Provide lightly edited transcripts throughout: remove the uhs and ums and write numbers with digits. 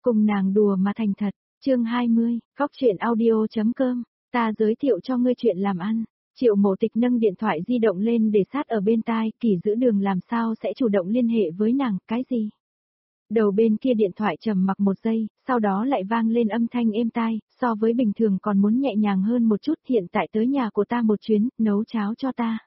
cùng nàng đùa mà thành thật. Chương 20, Góc truyện audio.com, ta giới thiệu cho ngươi chuyện làm ăn. Triệu Mộ Tịch nâng điện thoại di động lên để sát ở bên tai, Kỳ Dữ Đường làm sao sẽ chủ động liên hệ với nàng, cái gì? Đầu bên kia điện thoại trầm mặc một giây, sau đó lại vang lên âm thanh êm tai, so với bình thường còn muốn nhẹ nhàng hơn một chút, hiện tại tới nhà của ta một chuyến, nấu cháo cho ta.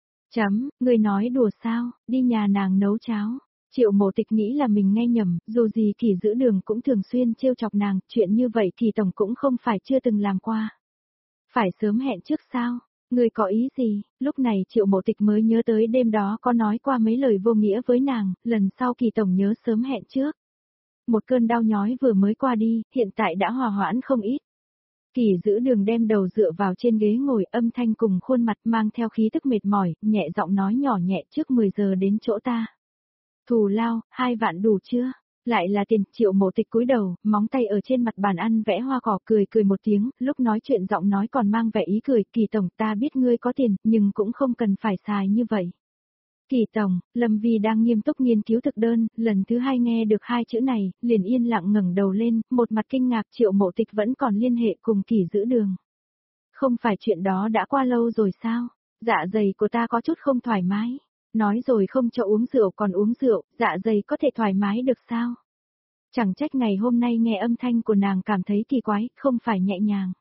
Ngươi nói đùa sao, đi nhà nàng nấu cháo. Triệu Mộ Tịch nghĩ là mình nghe nhầm, dù gì Kỳ Dữ Đường cũng thường xuyên trêu chọc nàng, chuyện như vậy Kỳ Tổng cũng không phải chưa từng làm qua. Phải sớm hẹn trước sao? Ngươi có ý gì? Lúc này Triệu Mộ Tịch mới nhớ tới đêm đó có nói qua mấy lời vô nghĩa với nàng, lần sau Kỳ Tổng nhớ sớm hẹn trước. Một cơn đau nhói vừa mới qua đi, hiện tại đã hòa hoãn không ít. Kỳ Dữ Đường đem đầu dựa vào trên ghế ngồi, âm thanh cùng khuôn mặt mang theo khí tức mệt mỏi, nhẹ giọng nói nhỏ nhẹ, trước 10 giờ đến chỗ ta. Thù lao, 2 vạn đủ chưa? Lại là tiền. Triệu Mộ Tịch cúi đầu, móng tay ở trên mặt bàn ăn vẽ hoa cỏ, cười một tiếng, lúc nói chuyện giọng nói còn mang vẻ ý cười, Kỳ Tổng, ta biết ngươi có tiền, nhưng cũng không cần phải xài như vậy. Kỳ Tổng, Lâm Vi đang nghiêm túc nghiên cứu thực đơn, lần thứ 2 nghe được 2 chữ này, liền yên lặng ngẩng đầu lên, một mặt kinh ngạc. Triệu Mộ Tịch vẫn còn liên hệ cùng Kỳ Dữ Đường. Không phải chuyện đó đã qua lâu rồi sao? Dạ dày của ta có chút không thoải mái. Nói rồi không cho uống rượu còn uống rượu, dạ dày có thể thoải mái được sao? Chẳng trách ngày hôm nay nghe âm thanh của nàng cảm thấy kỳ quái, không phải nhẹ nhàng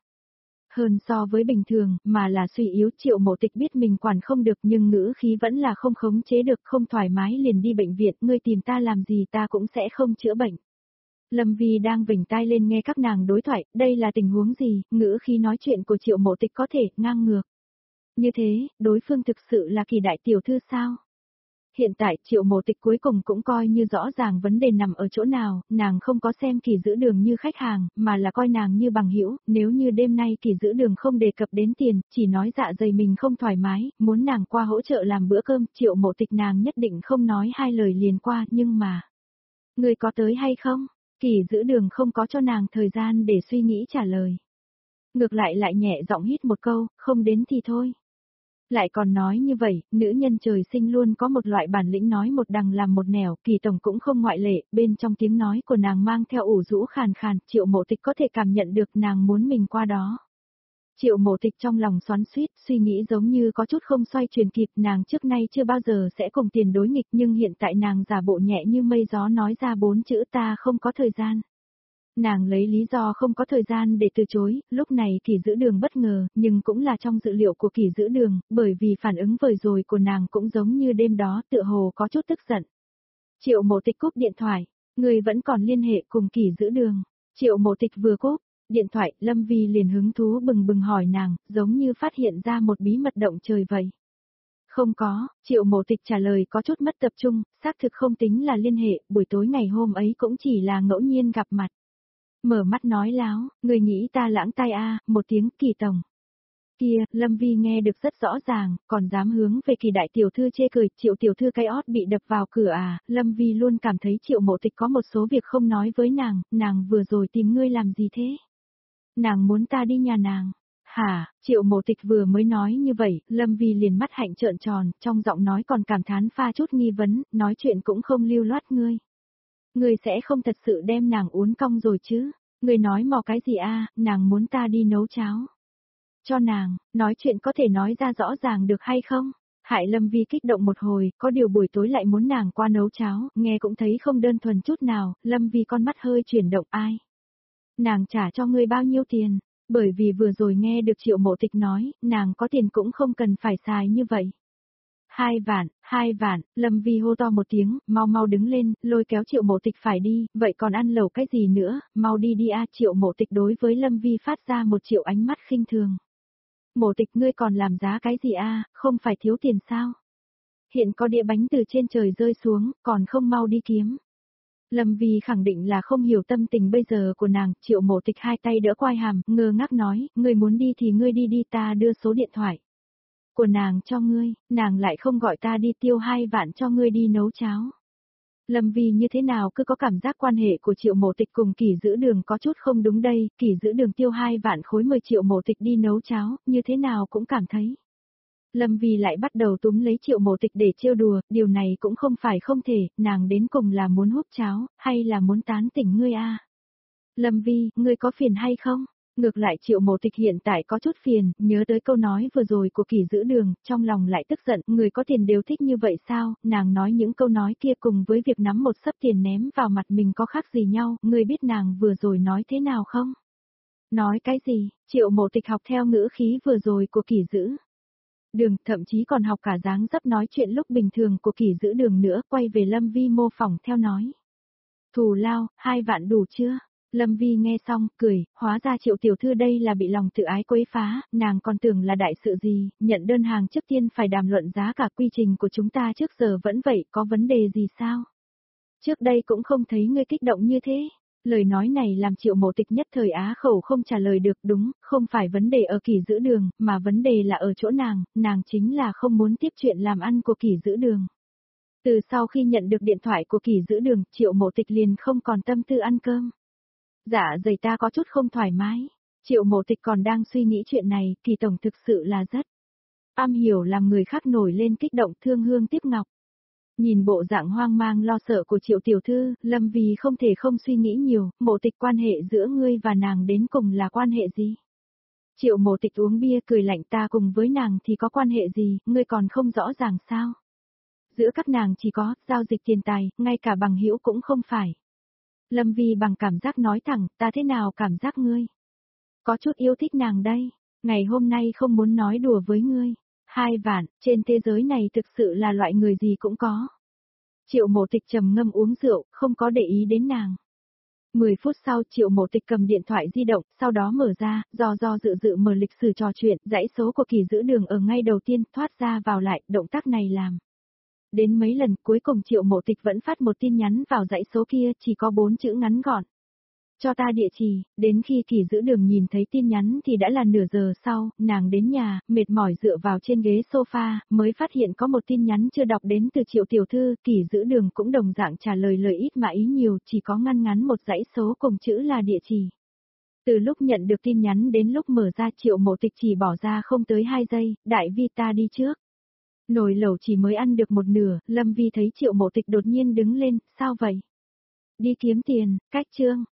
hơn so với bình thường, mà là suy yếu. Triệu Mộ Tịch biết mình quản không được nhưng ngữ khí vẫn là không khống chế được, không thoải mái liền đi bệnh viện, ngươi tìm ta làm gì ta cũng sẽ không chữa bệnh. Lâm Vi đang vểnh tai lên nghe các nàng đối thoại, đây là tình huống gì, ngữ khí nói chuyện của Triệu Mộ Tịch có thể ngang ngược. Như thế, đối phương thực sự là Kỳ đại tiểu thư sao? Hiện tại Triệu Mộ Tịch cuối cùng cũng coi như rõ ràng vấn đề nằm ở chỗ nào, nàng không có xem Kỳ Dữ Đường như khách hàng, mà là coi nàng như bằng hữu. Nếu như đêm nay Kỳ Dữ Đường không đề cập đến tiền, chỉ nói dạ dày mình không thoải mái, muốn nàng qua hỗ trợ làm bữa cơm, Triệu Mộ Tịch nàng nhất định không nói 2 lời liền qua, nhưng mà... Người có tới hay không? Kỳ Dữ Đường không có cho nàng thời gian để suy nghĩ trả lời. Ngược lại nhẹ giọng hít một câu, không đến thì thôi. Lại còn nói như vậy, nữ nhân trời sinh luôn có một loại bản lĩnh nói một đằng làm một nẻo, Kỳ Tổng cũng không ngoại lệ, bên trong tiếng nói của nàng mang theo ủ rũ khàn khàn, Triệu Mộ Tịch có thể cảm nhận được nàng muốn mình qua đó. Triệu Mộ Tịch trong lòng xoắn xuýt, suy nghĩ giống như có chút không xoay chuyển kịp, nàng trước nay chưa bao giờ sẽ cùng tiền đối nghịch nhưng hiện tại nàng giả bộ nhẹ như mây gió nói ra 4 chữ ta không có thời gian. Nàng lấy lý do không có thời gian để từ chối, lúc này Kỳ Dữ Đường bất ngờ, nhưng cũng là trong dự liệu của Kỳ Dữ Đường, bởi vì phản ứng vừa rồi của nàng cũng giống như đêm đó, tựa hồ có chút tức giận. Triệu Mộ Tịch cúp điện thoại, người vẫn còn liên hệ cùng Kỳ Dữ Đường. Triệu Mộ Tịch vừa cúp điện thoại, Lâm Vi liền hứng thú bừng bừng hỏi nàng, giống như phát hiện ra một bí mật động trời vậy. Không có, Triệu Mộ Tịch trả lời có chút mất tập trung, xác thực không tính là liên hệ, buổi tối ngày hôm ấy cũng chỉ là ngẫu nhiên gặp mặt. Mở mắt nói láo, người nghĩ ta lãng tai một tiếng Kỳ Tổng. Kia, Lâm Vi nghe được rất rõ ràng, còn dám hướng về Kỳ đại tiểu thư chê cười, Triệu tiểu thư cái ót bị đập vào cửa Lâm Vi luôn cảm thấy Triệu Mộ Tịch có một số việc không nói với nàng vừa rồi tìm ngươi làm gì thế? Nàng muốn ta đi nhà nàng. Hả, Triệu Mộ Tịch vừa mới nói như vậy, Lâm Vi liền mắt hạnh trợn tròn, trong giọng nói còn cảm thán pha chút nghi vấn, nói chuyện cũng không lưu loát ngươi. Ngươi sẽ không thật sự đem nàng uốn cong rồi chứ? Ngươi nói mò cái gì nàng muốn ta đi nấu cháo. Cho nàng, nói chuyện có thể nói ra rõ ràng được hay không? Hại Lâm Vi kích động một hồi, có điều buổi tối lại muốn nàng qua nấu cháo, nghe cũng thấy không đơn thuần chút nào, Lâm Vi con mắt hơi chuyển động ai. Nàng trả cho ngươi bao nhiêu tiền? Bởi vì vừa rồi nghe được Triệu Mộ Tịch nói, nàng có tiền cũng không cần phải xài như vậy. 2 vạn, Lâm Vi hô to một tiếng, mau đứng lên, lôi kéo Triệu Mộ Tịch phải đi, vậy còn ăn lẩu cái gì nữa, mau đi Triệu Mộ Tịch đối với Lâm Vi phát ra 1 triệu ánh mắt khinh thường. Mộ Tịch ngươi còn làm giá cái gì không phải thiếu tiền sao? Hiện có đĩa bánh từ trên trời rơi xuống, còn không mau đi kiếm. Lâm Vi khẳng định là không hiểu tâm tình bây giờ của nàng, Triệu Mộ Tịch 2 tay đỡ quai hàm, ngơ ngác nói, ngươi muốn đi thì ngươi đi ta đưa số điện thoại của nàng cho ngươi, nàng lại không gọi ta đi tiêu 2 vạn cho ngươi đi nấu cháo. Lâm Vi như thế nào cứ có cảm giác quan hệ của Triệu Mộ Tịch cùng Kỳ Dữ Đường có chút không đúng đây, Kỳ Dữ Đường tiêu 2 vạn khối mời Triệu Mộ Tịch đi nấu cháo, như thế nào cũng cảm thấy. Lâm Vi lại bắt đầu túm lấy Triệu Mộ Tịch để trêu đùa, điều này cũng không phải không thể, nàng đến cùng là muốn hút cháo, hay là muốn tán tỉnh ngươi Lâm Vi, ngươi có phiền hay không? Ngược lại Triệu Mộ Tịch hiện tại có chút phiền, nhớ tới câu nói vừa rồi của Kỳ Giữ Đường, trong lòng lại tức giận, người có tiền đều thích như vậy sao? Nàng nói những câu nói kia cùng với việc nắm một xấp tiền ném vào mặt mình có khác gì nhau, ngươi biết nàng vừa rồi nói thế nào không? Nói cái gì? Triệu Mộ Tịch học theo ngữ khí vừa rồi của Kỳ Giữ Đường, thậm chí còn học cả dáng dấp nói chuyện lúc bình thường của Kỳ Giữ Đường nữa, quay về Lâm Vi mô phỏng theo nói. Thù lao, 2 vạn đủ chưa? Lâm Vi nghe xong, cười, hóa ra Triệu tiểu thư đây là bị lòng tự ái quấy phá, nàng còn tưởng là đại sự gì, nhận đơn hàng trước tiên phải đàm luận giá cả, quy trình của chúng ta trước giờ vẫn vậy, có vấn đề gì sao? Trước đây cũng không thấy ngươi kích động như thế. Lời nói này làm Triệu Mộ Tịch nhất thời á khẩu không trả lời được, đúng, không phải vấn đề ở Kỳ Giữ Đường, mà vấn đề là ở chỗ nàng chính là không muốn tiếp chuyện làm ăn của Kỳ Giữ Đường. Từ sau khi nhận được điện thoại của Kỳ Giữ Đường, Triệu Mộ Tịch liền không còn tâm tư ăn cơm. Dạ dày ta có chút không thoải mái. Triệu Mộ Tịch còn đang suy nghĩ chuyện này, Kỳ tổng thực sự là rất am hiểu làm người khác nổi lên kích động, thương hương tiếc ngọc. Nhìn bộ dạng hoang mang lo sợ của Triệu tiểu thư, Lâm Vi không thể không suy nghĩ nhiều, Mộ Tịch quan hệ giữa ngươi và nàng đến cùng là quan hệ gì? Triệu Mộ Tịch uống bia cười lạnh, ta cùng với nàng thì có quan hệ gì, ngươi còn không rõ ràng sao? Giữa các nàng chỉ có giao dịch tiền tài, ngay cả bằng hữu cũng không phải. Lâm Vi bằng cảm giác nói thẳng, ta thế nào cảm giác ngươi? Có chút yêu thích nàng đây, ngày hôm nay không muốn nói đùa với ngươi. 2 vạn, trên thế giới này thực sự là loại người gì cũng có. Triệu Mộ Tịch trầm ngâm uống rượu, không có để ý đến nàng. 10 phút sau Triệu Mộ Tịch cầm điện thoại di động, sau đó mở ra, do dự mở lịch sử trò chuyện, dãy số của Kỳ Giữ Đường ở ngay đầu tiên, thoát ra vào lại, động tác này làm. Đến mấy lần cuối cùng Triệu Mộ Tịch vẫn phát một tin nhắn vào dãy số kia, chỉ có 4 chữ ngắn gọn. Cho ta địa chỉ, đến khi Kỳ Giữ Đường nhìn thấy tin nhắn thì đã là nửa giờ sau, nàng đến nhà, mệt mỏi dựa vào trên ghế sofa, mới phát hiện có một tin nhắn chưa đọc đến từ Triệu tiểu thư, Kỳ Giữ Đường cũng đồng dạng trả lời lời ít mà ý nhiều, chỉ có ngăn ngắn một dãy số cùng chữ là địa chỉ. Từ lúc nhận được tin nhắn đến lúc mở ra Triệu Mộ Tịch chỉ bỏ ra không tới 2 giây, đại vi ta đi trước. Nồi lẩu chỉ mới ăn được một nửa, Lâm Vi thấy Triệu Mộ Tịch đột nhiên đứng lên, sao vậy? Đi kiếm tiền, cách chương.